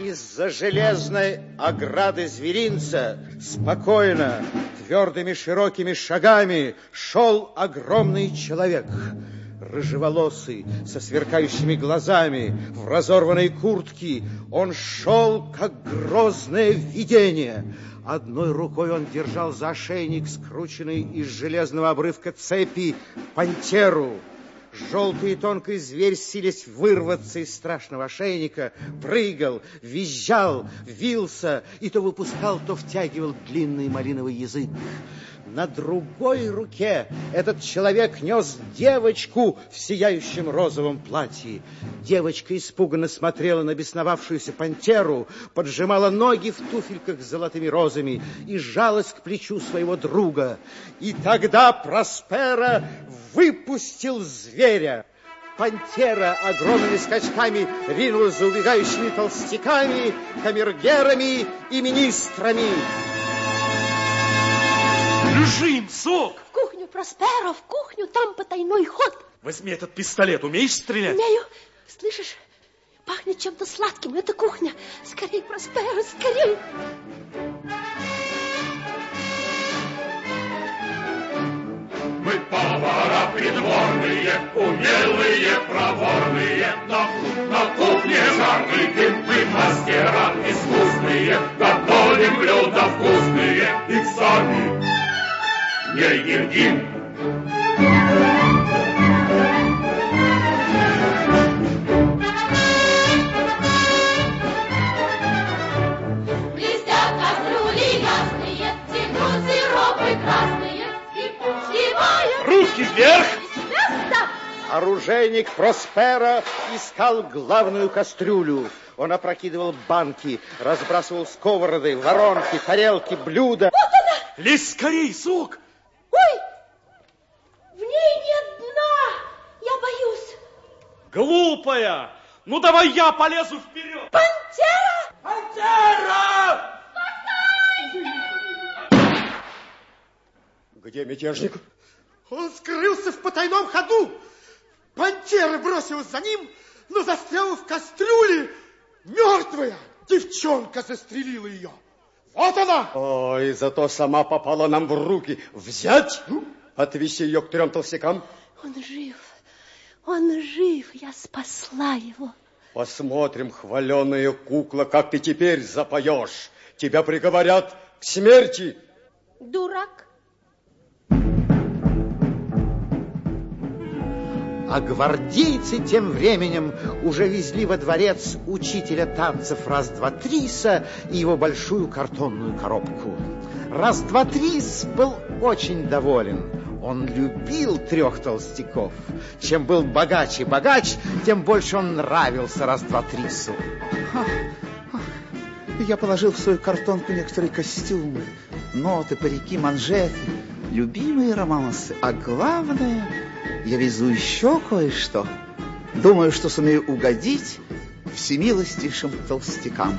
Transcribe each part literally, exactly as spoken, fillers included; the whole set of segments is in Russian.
Из-за железной ограды зверинца спокойно, твердыми широкими шагами шел огромный человек. Рыжеволосый, со сверкающими глазами, в разорванной куртке. Он шел, как грозное видение. Одной рукой он держал за ошейник, скрученный из железного обрывка цепи, пантеру. Желтый и тонкий зверь, силясь вырваться из страшного ошейника, прыгал, визжал, вился и то выпускал, то втягивал длинный малиновый язык. На другой руке этот человек нес девочку в сияющем розовом платье. Девочка испуганно смотрела на бесновавшуюся пантеру, поджимала ноги в туфельках с золотыми розами и сжалась к плечу своего друга. И тогда Проспера выпустил зверя. Пантера огромными скачками ринулась за убегающими толстяками, камергерами и министрами. Бежим, Сок! В кухню, Просперо, в кухню, там потайной ход. Возьми этот пистолет, умеешь стрелять? Умею. Слышишь, пахнет чем-то сладким. Это кухня. Скорей, Просперо, скорей. Мы повара придворные, умелые, проворные, но на кухне жаркий дым. Мы мастера искусные, готовим блюда вкусные, их сами не едим. Блестят кастрюли ясные, текут сиропы красные, и сливая... Руки вверх! Место! Оружейник Проспера искал главную кастрюлю. Он опрокидывал банки, разбрасывал сковороды, воронки, тарелки, блюда. Вот она! Лезь скорей, Сок! Ой! В ней нет дна! Я боюсь. Глупая! Ну давай я полезу вперед! Пантера! Пантера! Где мятежник? Он скрылся в потайном ходу. Пантера бросилась за ним, но застряла в кастрюле. Мертвая девчонка застрелила ее. Вот она! Ой, зато сама попала нам в руки. Взять, отвезти ее к трем толстякам. Он жив. Он жив. Я спасла его. Посмотрим, хваленая кукла, как ты теперь запоешь. Тебя приговорят к смерти. Дурак. А гвардейцы тем временем уже везли во дворец учителя танцев Раз-два-Триса и его большую картонную коробку. Раз-два-Трис был очень доволен. Он любил трех толстяков. Чем был богаче богач, тем больше он нравился Раз-два-Трису. Я положил в свою картонку некоторые костюмы, ноты, парики, манжеты, любимые романсы, а главное... Я везу еще кое-что. Думаю, что сумею угодить всемилостившим толстякам.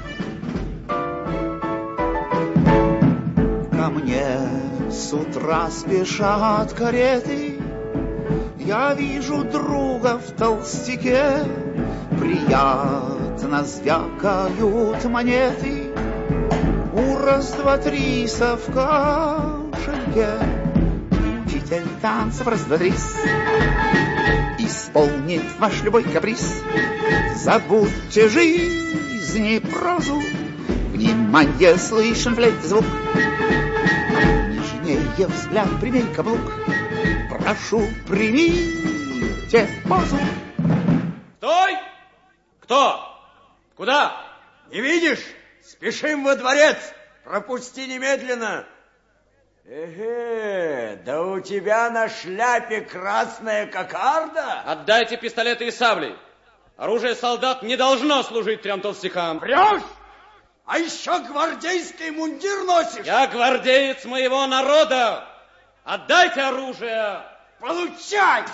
Ко мне с утра спешат кареты. Я вижу друга в толстяке. Приятно звякают монеты. У раз-два-триса в кошельке. Учитель танцев Раз-два-Трис исполнит ваш любой каприз. Забудьте жизнь и прозу. Внимание, слышен флейт звук. Нежнее взгляд, примей каблук. Прошу, примите позу. Стой! Кто? Куда? Не видишь? Спешим во дворец. Пропусти немедленно. Эге, да у тебя на шляпе красная кокарда? Отдайте пистолеты и сабли. Оружие солдат не должно служить трем толстякам. Врешь? А еще гвардейский мундир носишь? Я гвардеец моего народа. Отдайте оружие. Получай!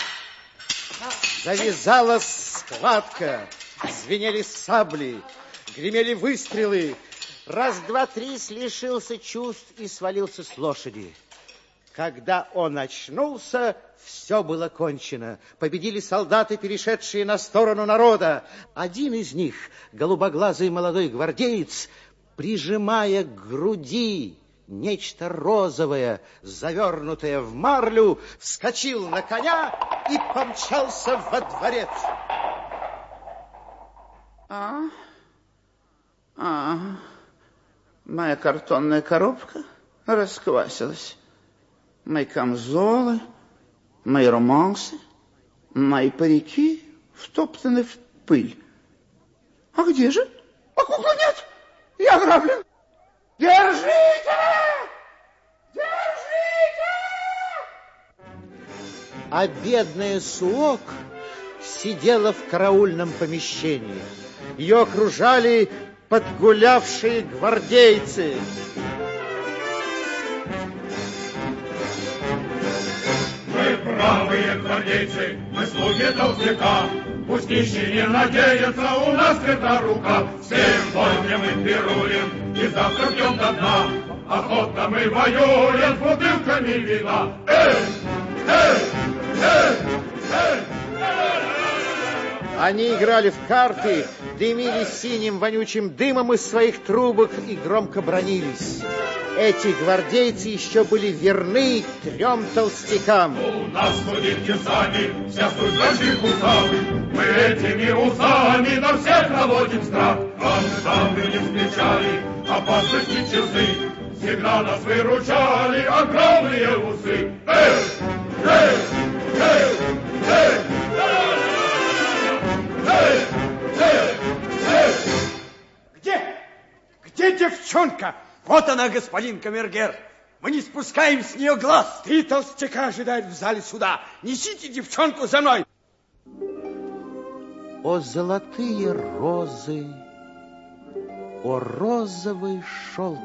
Завязалась схватка. Звенели сабли, гремели выстрелы. Раз-два-Трис лишился чувств и свалился с лошади. Когда он очнулся, все было кончено. Победили солдаты, перешедшие на сторону народа. Один из них, голубоглазый молодой гвардеец, прижимая к груди нечто розовое, завернутое в марлю, вскочил на коня и помчался во дворец. А, а, моя картонная коробка расквасилась. Мои камзолы, мои романсы, мои парики втоптаны в пыль. А где же? А куклы нет! Я ограблен! Держите! Держите! А бедная Суок сидела в караульном помещении. Ее окружали подгулявшие гвардейцы. Мы бравые гвардейцы, мы слуги толстяка. Пусть нищий не надеется, у нас тверда рука. Всем войне мы пируем и завтра пьем до дна. Охотно мы воюем с бутылками вина. Эй! Эй! Эй! Эй! Они играли в карты, дымили синим вонючим дымом из своих трубок и громко бранились. Эти гвардейцы еще были верны трем толстякам. У нас судите сами, вся суть наших усами. Мы этими усами на всех наводим страх. Когда мы не встречали опасности часы, всегда нас выручали огромные усы. Эй! Эй! Эй! Эй! Эй! Эй! Эй! Где? Где девчонка? Вот она, господин камергер. Мы не спускаем с нее глаз. Три толстяка ожидают в зале суда. Несите девчонку за мной. О, золотые розы, о, розовый шелк.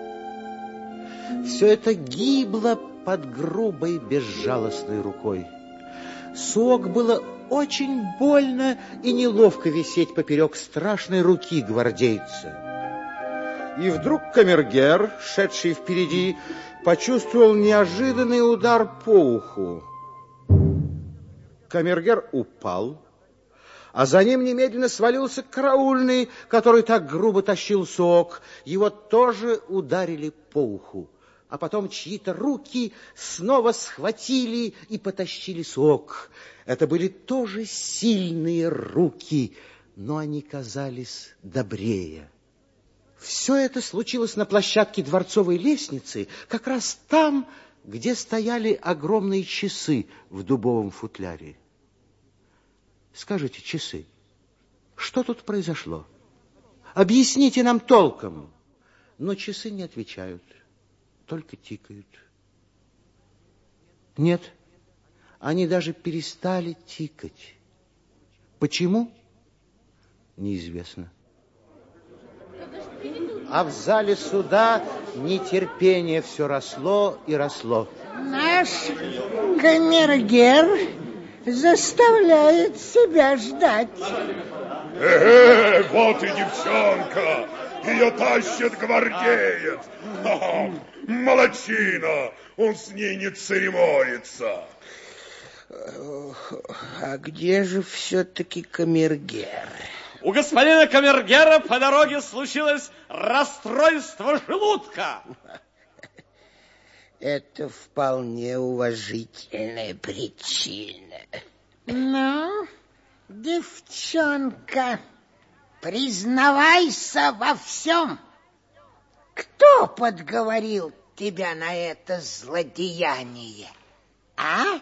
Все это гибло под грубой, безжалостной рукой. Суок было очень больно и неловко висеть поперек страшной руки гвардейца. И вдруг камергер, шедший впереди, почувствовал неожиданный удар по уху. Камергер упал, а за ним немедленно свалился караульный, который так грубо тащил Суок. Его тоже ударили по уху, а потом чьи-то руки снова схватили и потащили Суок. Это были тоже сильные руки, но они казались добрее. Все это случилось на площадке дворцовой лестницы, как раз там, где стояли огромные часы в дубовом футляре. Скажите, часы, что тут произошло? Объясните нам толком. Но часы не отвечают, только тикают. Нет, они даже перестали тикать. Почему? Неизвестно. А в зале суда нетерпение все росло и росло. Наш камергер заставляет себя ждать. Э-э, вот и девчонка. Ее тащит гвардеец. Ха-ха, молодчина. Он с ней не церемонится. А где же все-таки камергер? У господина камергера по дороге случилось расстройство желудка. Это вполне уважительная причина. Ну, девчонка, признавайся во всем. Кто подговорил тебя на это злодеяние, а?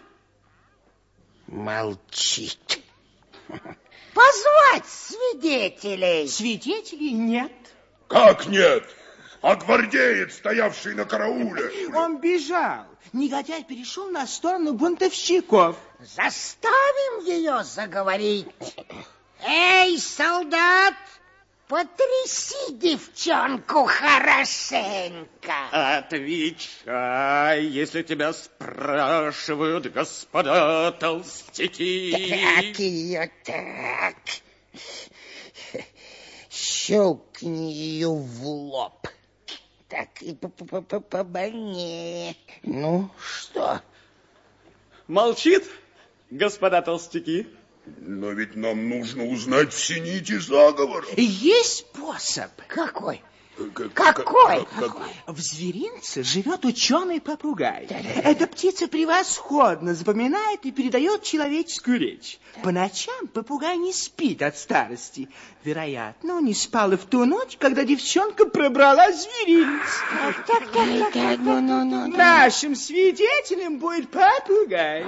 Молчит. Позвать свидетелей. Свидетелей нет. Как нет? А гвардеец, стоявший на карауле? Он бежал. Негодяй перешел на сторону бунтовщиков. Заставим ее заговорить. Эй, солдат, потряси девчонку хорошенько. Отвечай, если тебя спрашивают, господа толстяки. Так ее так. Щелкни ее в лоб. так и побольнее. Ну, что? Молчит, господа толстяки. Но ведь нам нужно узнать все нити заговора. Есть способ. Какой? Как- Какой? как- как- В зверинце живет ученый-попугай. Эта птица превосходно запоминает и передает человеческую речь. По ночам попугай не спит от старости. Вероятно, он не спал и в ту ночь, когда девчонка пробрала зверинец. Так, так, так, ну, ну, ну. Нашим свидетелем будет попугай.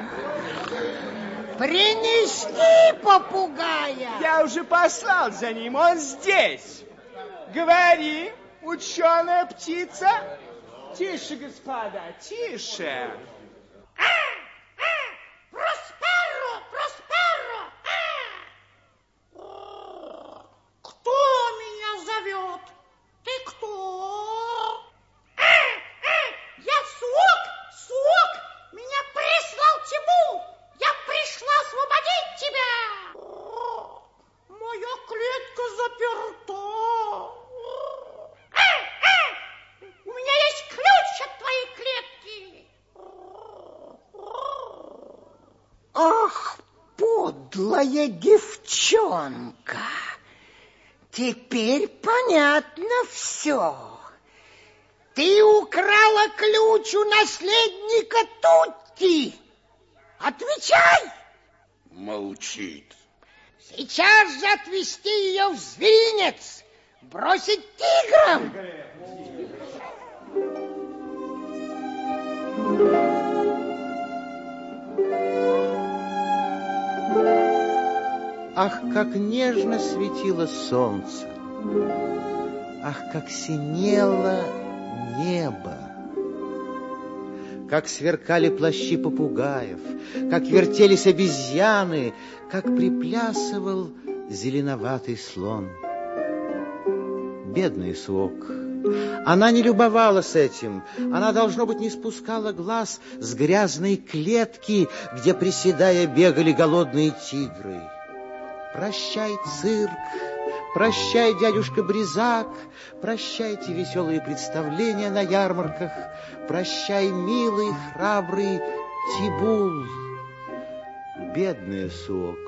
Принести попугая. Я уже послал за ним, он здесь. Говори, ученая птица. Тише, господа, тише. Просперо, Просперо! А! Кто меня зовет? Ты кто? А, а, я Суок, Суок! Меня прислал Тимур! Я пришла освободить тебя! О, моя клетка заперта! А, а, у меня есть ключ от твоей клетки! Ах, подлая девчонка. Теперь понятно все. Ты украла ключ у наследника Тутти. Отвечай! Молчит. Сейчас же отвезти ее в зверинец, бросить тиграм. Ах, как нежно светило солнце! Ах, как синело небо! Как сверкали плащи попугаев, как вертелись обезьяны, как приплясывал зеленоватый слон. Бедный Суок. Она не любовалась этим. Она, должно быть, не спускала глаз с грязной клетки, где, приседая, бегали голодные тигры. Прощай, цирк, прощай, дядюшка Бризак, прощайте веселые представления на ярмарках, прощай, милый, храбрый Тибул. Бедный Суок.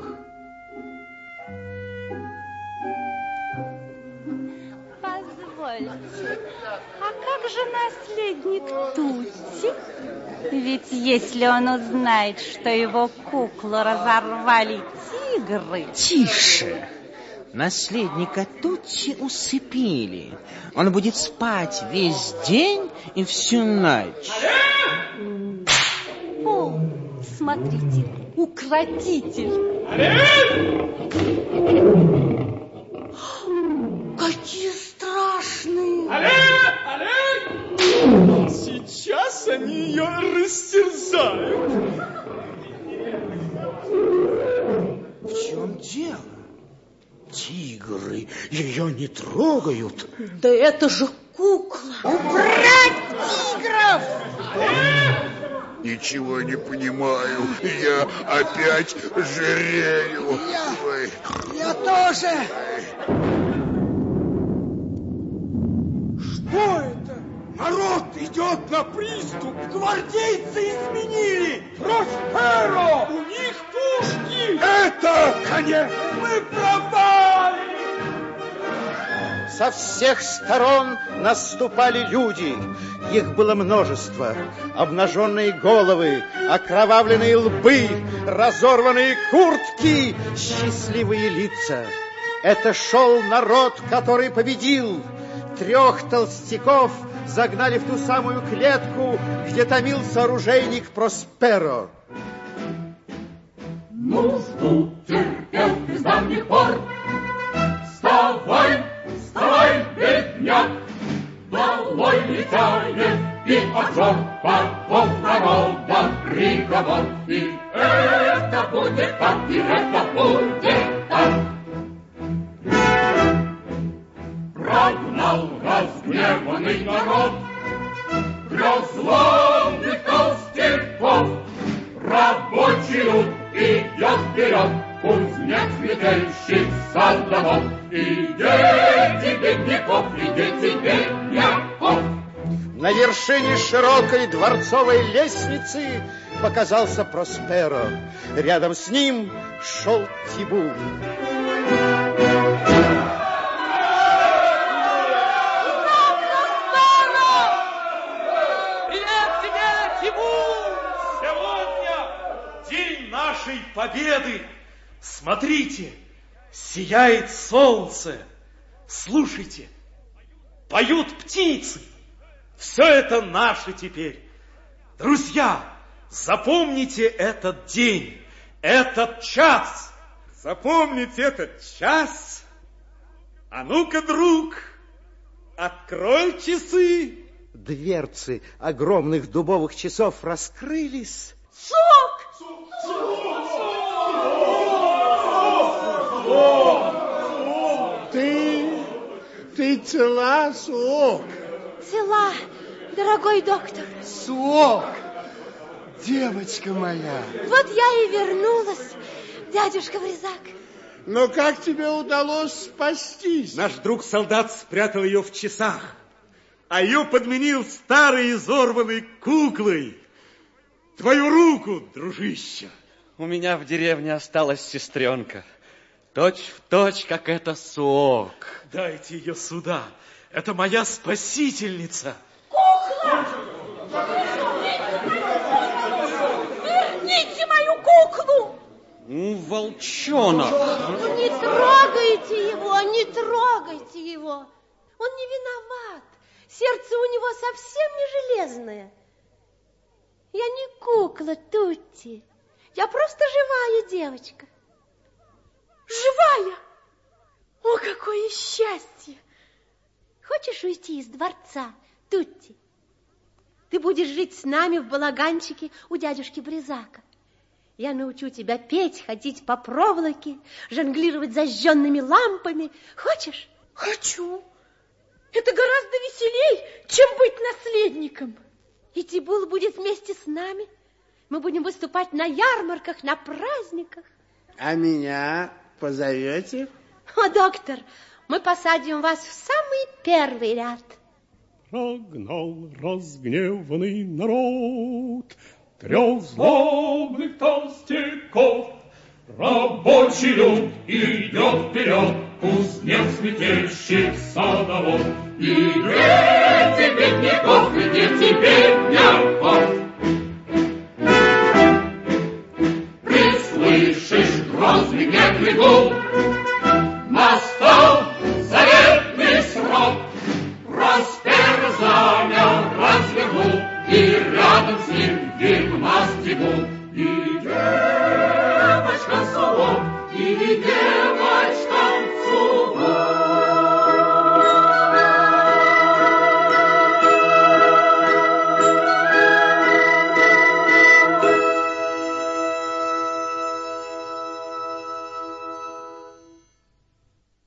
Позвольте, а как же наследник Тутти? Ведь если он узнает, что его куклу разорвали тигры... Тише! Наследника Тутти усыпили. Он будет спать весь день и всю ночь. О, смотрите, укротитель. Какие страшные! Олег! Олег! Сейчас они ее растерзают. В чем дело? Тигры ее не трогают. Да это же кукла. Убрать тигров! Ничего не понимаю. Я опять жирею. Я, Ой. я тоже. Что это? Народ идет на приступ. Гвардейцы изменили. Просперо! У них пушки. Это конец. Мы пропали. Со всех сторон наступали люди. Их было множество. Обнаженные головы, окровавленные лбы, разорванные куртки, счастливые лица. Это шел народ, который победил. Трех толстяков загнали в ту самую клетку, где томился оружейник Просперо. Нужду терпел из давних пор. Вставай, вставай, бедняк, долой летает и обжор попов народа приговор. И это будет так, и это будет так. Прогнал разгневанный народ грозловных толстяков. Рабочий люд идет вперед, кузнец метельщик садовод. И дети бедняков, и дети бедняков. На вершине широкой дворцовой лестницы показался Просперо. Рядом с ним шел Тибул. Привет тебе, Тибул! Сегодня день нашей победы. Смотрите, сияет солнце. Слушайте, поют птицы. Все это наше теперь. Друзья, запомните этот день, этот час. Запомните этот час? А ну-ка, друг, открой часы. Дверцы огромных дубовых часов раскрылись. Сок! Ты, ты цела, Сок? Цела, дорогой доктор. Сок, девочка моя. Вот я и вернулась, дядюшка Бризак. Но как тебе удалось спастись? Наш друг-солдат спрятал ее в часах, а ее подменил старой изорванной куклой. Твою руку, дружище. У меня в деревне осталась сестренка. Точь в точь, как эта Суок. Дайте ее сюда. Это моя спасительница. Кукла! Верните мою куклу! Ну, волчонок. Ну, не трогайте его, не трогайте его. Он не виноват. Сердце у него совсем не железное. Я не кукла, Тутти. Я просто живая девочка. Живая? О, какое счастье! Хочешь уйти из дворца, Тутти? Ты будешь жить с нами в балаганчике у дядюшки Бризака. Я научу тебя петь, ходить по проволоке, жонглировать зажженными лампами. Хочешь? Хочу. Это гораздо веселей, чем быть наследником. И Тибул будет вместе с нами. Мы будем выступать на ярмарках, на праздниках. А меня позовете? О, доктор, мы посадим вас в самый первый ряд. Прогнал разгневанный народ трех злобных толстяков. Рабочий люд идет вперед, кузнец, метельщик, садовод. И